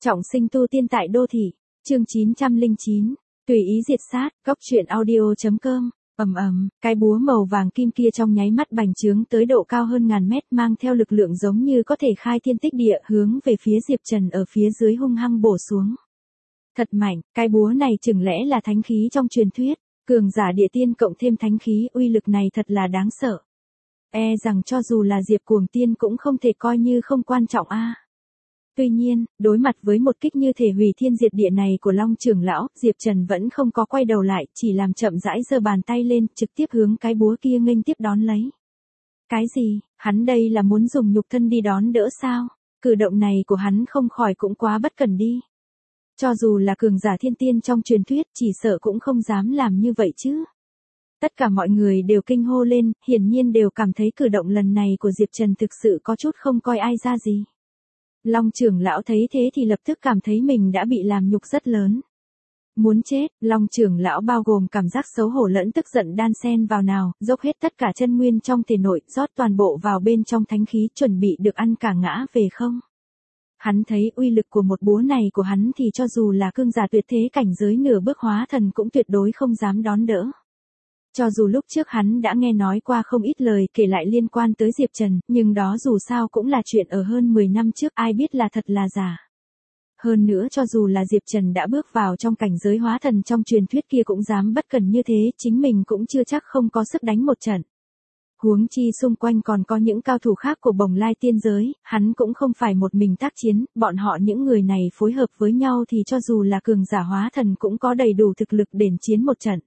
Trọng sinh tu tiên tại đô thị, chương 909, tùy ý diệt sát, góc truyện audio.com, cái búa màu vàng kim kia trong nháy mắt bành trướng tới độ cao hơn ngàn mét mang theo lực lượng giống như có thể khai thiên tích địa hướng về phía Diệp Trần ở phía dưới hung hăng bổ xuống. Thật mạnh, cái búa này chừng lẽ là thánh khí trong truyền thuyết, cường giả địa tiên cộng thêm thánh khí uy lực này thật là đáng sợ. E rằng cho dù là Diệp Cuồng Tiên cũng không thể coi như không quan trọng a. Tuy nhiên, đối mặt với một kích như thể hủy thiên diệt địa này của Long trưởng lão, Diệp Trần vẫn không có quay đầu lại, chỉ làm chậm rãi giơ bàn tay lên, trực tiếp hướng cái búa kia nghênh tiếp đón lấy. Cái gì, hắn đây là muốn dùng nhục thân đi đón đỡ sao? Cử động này của hắn không khỏi cũng quá bất cẩn đi. Cho dù là cường giả thiên tiên trong truyền thuyết, chỉ sợ cũng không dám làm như vậy chứ. Tất cả mọi người đều kinh hô lên, hiển nhiên đều cảm thấy cử động lần này của Diệp Trần thực sự có chút không coi ai ra gì. Long trưởng lão thấy thế thì lập tức cảm thấy mình đã bị làm nhục rất lớn. Muốn chết, Long trưởng lão bao gồm cảm giác xấu hổ lẫn tức giận đan xen vào nào, dốc hết tất cả chân nguyên trong thể nội, rót toàn bộ vào bên trong thánh khí chuẩn bị được ăn cả ngã về không. Hắn thấy uy lực của một búa này của hắn thì cho dù là cương giả tuyệt thế cảnh giới nửa bước hóa thần cũng tuyệt đối không dám đón đỡ. Cho dù lúc trước hắn đã nghe nói qua không ít lời kể lại liên quan tới Diệp Trần, nhưng đó dù sao cũng là chuyện ở hơn 10 năm trước, ai biết là thật là giả. Hơn nữa cho dù là Diệp Trần đã bước vào trong cảnh giới hóa thần trong truyền thuyết kia cũng dám bất cẩn như thế, chính mình cũng chưa chắc không có sức đánh một trận. Huống chi xung quanh còn có những cao thủ khác của Bồng Lai tiên giới, hắn cũng không phải một mình tác chiến, bọn họ những người này phối hợp với nhau thì cho dù là cường giả hóa thần cũng có đầy đủ thực lực để chiến một trận.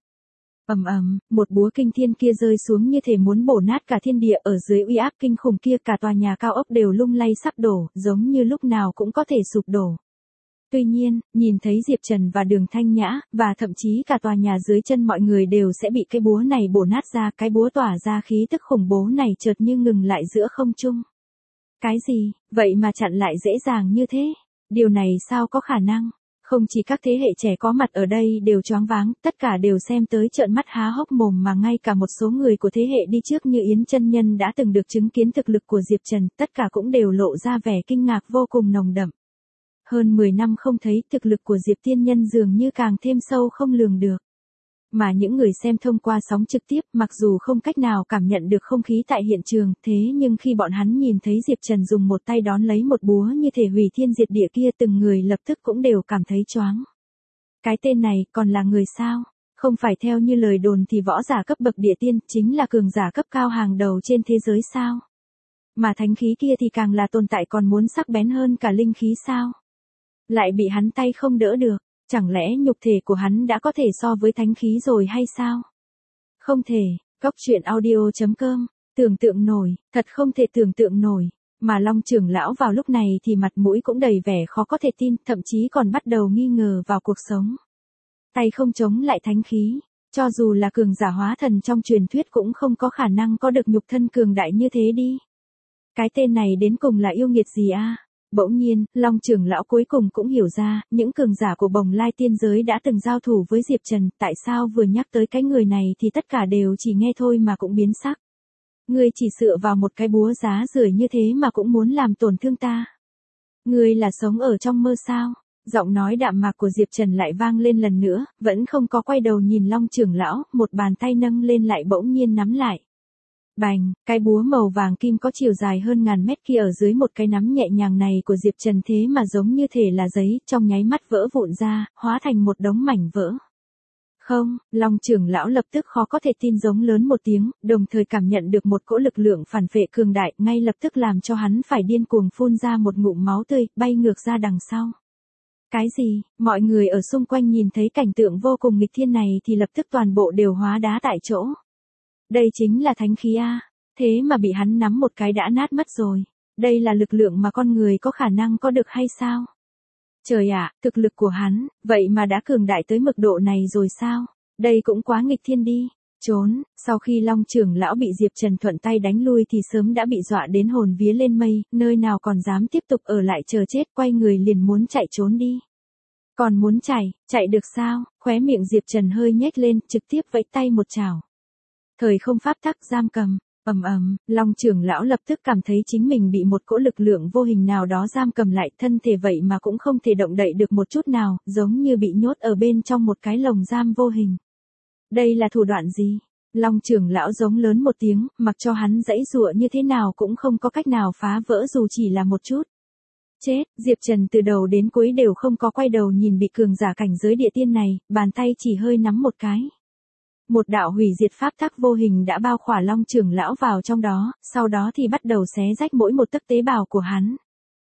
Một búa kinh thiên kia rơi xuống như thể muốn bổ nát cả thiên địa, ở dưới uy áp kinh khủng kia cả tòa nhà cao ốc đều lung lay sắp đổ, giống như lúc nào cũng có thể sụp đổ. Tuy nhiên, nhìn thấy Diệp Trần và Đường Thanh Nhã, và thậm chí cả tòa nhà dưới chân mọi người đều sẽ bị cái búa này bổ nát ra, cái búa tỏa ra khí tức khủng bố này chợt như ngừng lại giữa không trung. Cái gì, vậy mà chặn lại dễ dàng như thế? Điều này sao có khả năng? Không chỉ các thế hệ trẻ có mặt ở đây đều choáng váng, tất cả đều xem tới trợn mắt há hốc mồm, mà ngay cả một số người của thế hệ đi trước như Yến chân nhân đã từng được chứng kiến thực lực của Diệp Trần, tất cả cũng đều lộ ra vẻ kinh ngạc vô cùng nồng đậm. Hơn 10 năm không thấy, thực lực của Diệp tiên nhân dường như càng thêm sâu không lường được. Mà những người xem thông qua sóng trực tiếp, mặc dù không cách nào cảm nhận được không khí tại hiện trường, thế nhưng khi bọn hắn nhìn thấy Diệp Trần dùng một tay đón lấy một búa như thể hủy thiên diệt địa kia, từng người lập tức cũng đều cảm thấy choáng. Cái tên này còn là người sao? Không phải theo như lời đồn thì võ giả cấp bậc địa tiên chính là cường giả cấp cao hàng đầu trên thế giới sao? Mà thánh khí kia thì càng là tồn tại còn muốn sắc bén hơn cả linh khí sao? Lại bị hắn tay không đỡ được. Chẳng lẽ nhục thể của hắn đã có thể so với thánh khí rồi hay sao? Không thể, góc truyện audio.com, tưởng tượng nổi, thật không thể tưởng tượng nổi. Mà Long trưởng lão vào lúc này thì mặt mũi cũng đầy vẻ khó có thể tin, thậm chí còn bắt đầu nghi ngờ vào cuộc sống. Tay không chống lại thánh khí, cho dù là cường giả hóa thần trong truyền thuyết cũng không có khả năng có được nhục thân cường đại như thế đi. Cái tên này đến cùng là yêu nghiệt gì a? Bỗng nhiên, Long trưởng lão cuối cùng cũng hiểu ra, những cường giả của Bồng Lai tiên giới đã từng giao thủ với Diệp Trần, tại sao vừa nhắc tới cái người này thì tất cả đều chỉ nghe thôi mà cũng biến sắc. Ngươi chỉ dựa vào một cái búa giá rưởi như thế mà cũng muốn làm tổn thương ta. Ngươi là sống ở trong mơ sao? Giọng nói đạm mạc của Diệp Trần lại vang lên lần nữa, vẫn không có quay đầu nhìn Long trưởng lão, một bàn tay nâng lên lại bỗng nhiên nắm lại. Bành, cái búa màu vàng kim có chiều dài hơn ngàn mét kia ở dưới một cái nắm nhẹ nhàng này của Diệp Trần thế mà giống như thể là giấy, trong nháy mắt vỡ vụn ra, hóa thành một đống mảnh vỡ. Không, Long trưởng lão lập tức khó có thể tin giống lớn một tiếng, đồng thời cảm nhận được một cỗ lực lượng phản vệ cường đại, ngay lập tức làm cho hắn phải điên cuồng phun ra một ngụm máu tươi, bay ngược ra đằng sau. Cái gì, mọi người ở xung quanh nhìn thấy cảnh tượng vô cùng nghịch thiên này thì lập tức toàn bộ đều hóa đá tại chỗ. Đây chính là thánh khí a, thế mà bị hắn nắm một cái đã nát mất rồi. Đây là lực lượng mà con người có khả năng có được hay sao? Trời ạ, thực lực của hắn, vậy mà đã cường đại tới mức độ này rồi sao? Đây cũng quá nghịch thiên đi. Trốn, sau khi Long trưởng lão bị Diệp Trần thuận tay đánh lui thì sớm đã bị dọa đến hồn vía lên mây, nơi nào còn dám tiếp tục ở lại chờ chết, quay người liền muốn chạy trốn đi. Còn muốn chạy được sao? Khóe miệng Diệp Trần hơi nhếch lên, trực tiếp vẫy tay một chảo. Thời không pháp tắc giam cầm, Long trưởng lão lập tức cảm thấy chính mình bị một cỗ lực lượng vô hình nào đó giam cầm lại, thân thể vậy mà cũng không thể động đậy được một chút nào, giống như bị nhốt ở bên trong một cái lồng giam vô hình. Đây là thủ đoạn gì? Long trưởng lão giống lớn một tiếng, mặc cho hắn giãy giụa như thế nào cũng không có cách nào phá vỡ dù chỉ là một chút. Chết, Diệp Trần từ đầu đến cuối đều không có quay đầu nhìn bị cường giả cảnh giới địa tiên này, bàn tay chỉ hơi nắm một cái. Một đạo hủy diệt pháp tắc vô hình đã bao khỏa Long trưởng lão vào trong đó, sau đó thì bắt đầu xé rách mỗi một tấc tế bào của hắn.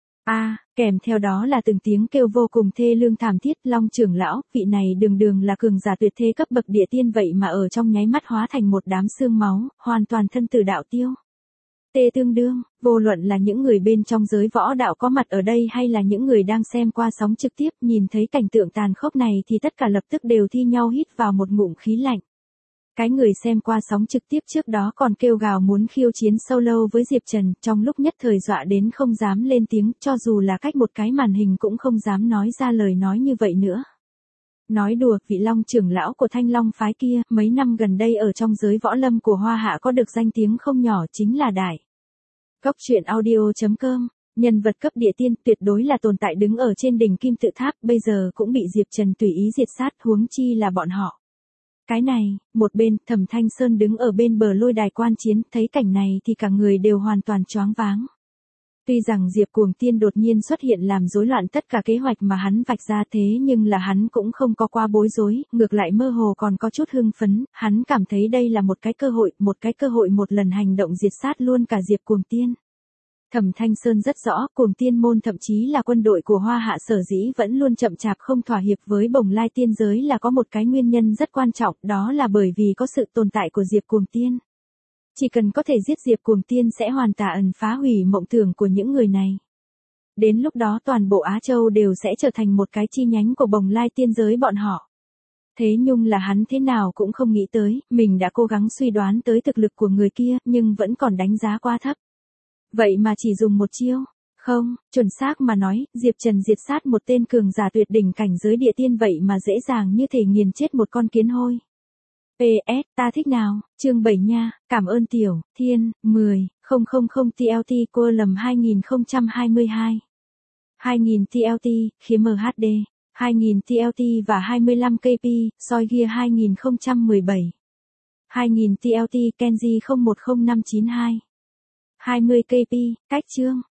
Kèm theo đó là từng tiếng kêu vô cùng thê lương thảm thiết. Long trưởng lão, vị này đường là cường giả tuyệt thế cấp bậc địa tiên vậy mà ở trong nháy mắt hóa thành một đám xương máu, hoàn toàn thân tử đạo tiêu. Tê tương đương, vô luận là những người bên trong giới võ đạo có mặt ở đây hay là những người đang xem qua sóng trực tiếp nhìn thấy cảnh tượng tàn khốc này thì tất cả lập tức đều thi nhau hít vào một ngụm khí lạnh. Cái người xem qua sóng trực tiếp trước đó còn kêu gào muốn khiêu chiến solo với Diệp Trần, trong lúc nhất thời dọa đến không dám lên tiếng, cho dù là cách một cái màn hình cũng không dám nói ra lời nói như vậy nữa. Nói đùa, vị Long trưởng lão của Thanh Long phái kia, mấy năm gần đây ở trong giới võ lâm của Hoa Hạ có được danh tiếng không nhỏ, chính là Đại Cốc Truyện Audio.com. Nhân vật cấp địa tiên tuyệt đối là tồn tại đứng ở trên đỉnh kim tự tháp, bây giờ cũng bị Diệp Trần tùy ý diệt sát, huống chi là bọn họ. Cái này, một bên, Thẩm Thanh Sơn đứng ở bên bờ lôi đài quan chiến, thấy cảnh này thì cả người đều hoàn toàn choáng váng. Tuy rằng Diệp Cuồng Tiên đột nhiên xuất hiện làm rối loạn tất cả kế hoạch mà hắn vạch ra, thế nhưng là hắn cũng không có quá bối rối, ngược lại mơ hồ còn có chút hưng phấn, hắn cảm thấy đây là một cái cơ hội một lần hành động diệt sát luôn cả Diệp Cuồng Tiên. Thẩm Thanh Sơn rất rõ, Cuồng Tiên môn thậm chí là quân đội của Hoa Hạ sở dĩ vẫn luôn chậm chạp không thỏa hiệp với Bồng Lai tiên giới là có một cái nguyên nhân rất quan trọng, đó là bởi vì có sự tồn tại của Diệp Cuồng Tiên. Chỉ cần có thể giết Diệp Cuồng Tiên sẽ hoàn toàn phá hủy mộng tưởng của những người này. Đến lúc đó toàn bộ Á Châu đều sẽ trở thành một cái chi nhánh của Bồng Lai tiên giới bọn họ. Thế nhưng là hắn thế nào cũng không nghĩ tới, mình đã cố gắng suy đoán tới thực lực của người kia, nhưng vẫn còn đánh giá quá thấp. Vậy mà chỉ dùng một chiêu. Không, chuẩn xác mà nói, Diệp Trần diệt sát một tên cường giả tuyệt đỉnh cảnh giới địa tiên vậy mà dễ dàng như thể nghiền chết một con kiến hôi. PS, ta thích nào, chương 7 nha, cảm ơn Tiểu Thiên, 10, 000 TLT cô lầm 2022. 2000 TLT, khí MHD, 2000 TLT và 25 KP, soi gear 2017. 2000 TLT Kenji 010592. 20 KP, cách chương,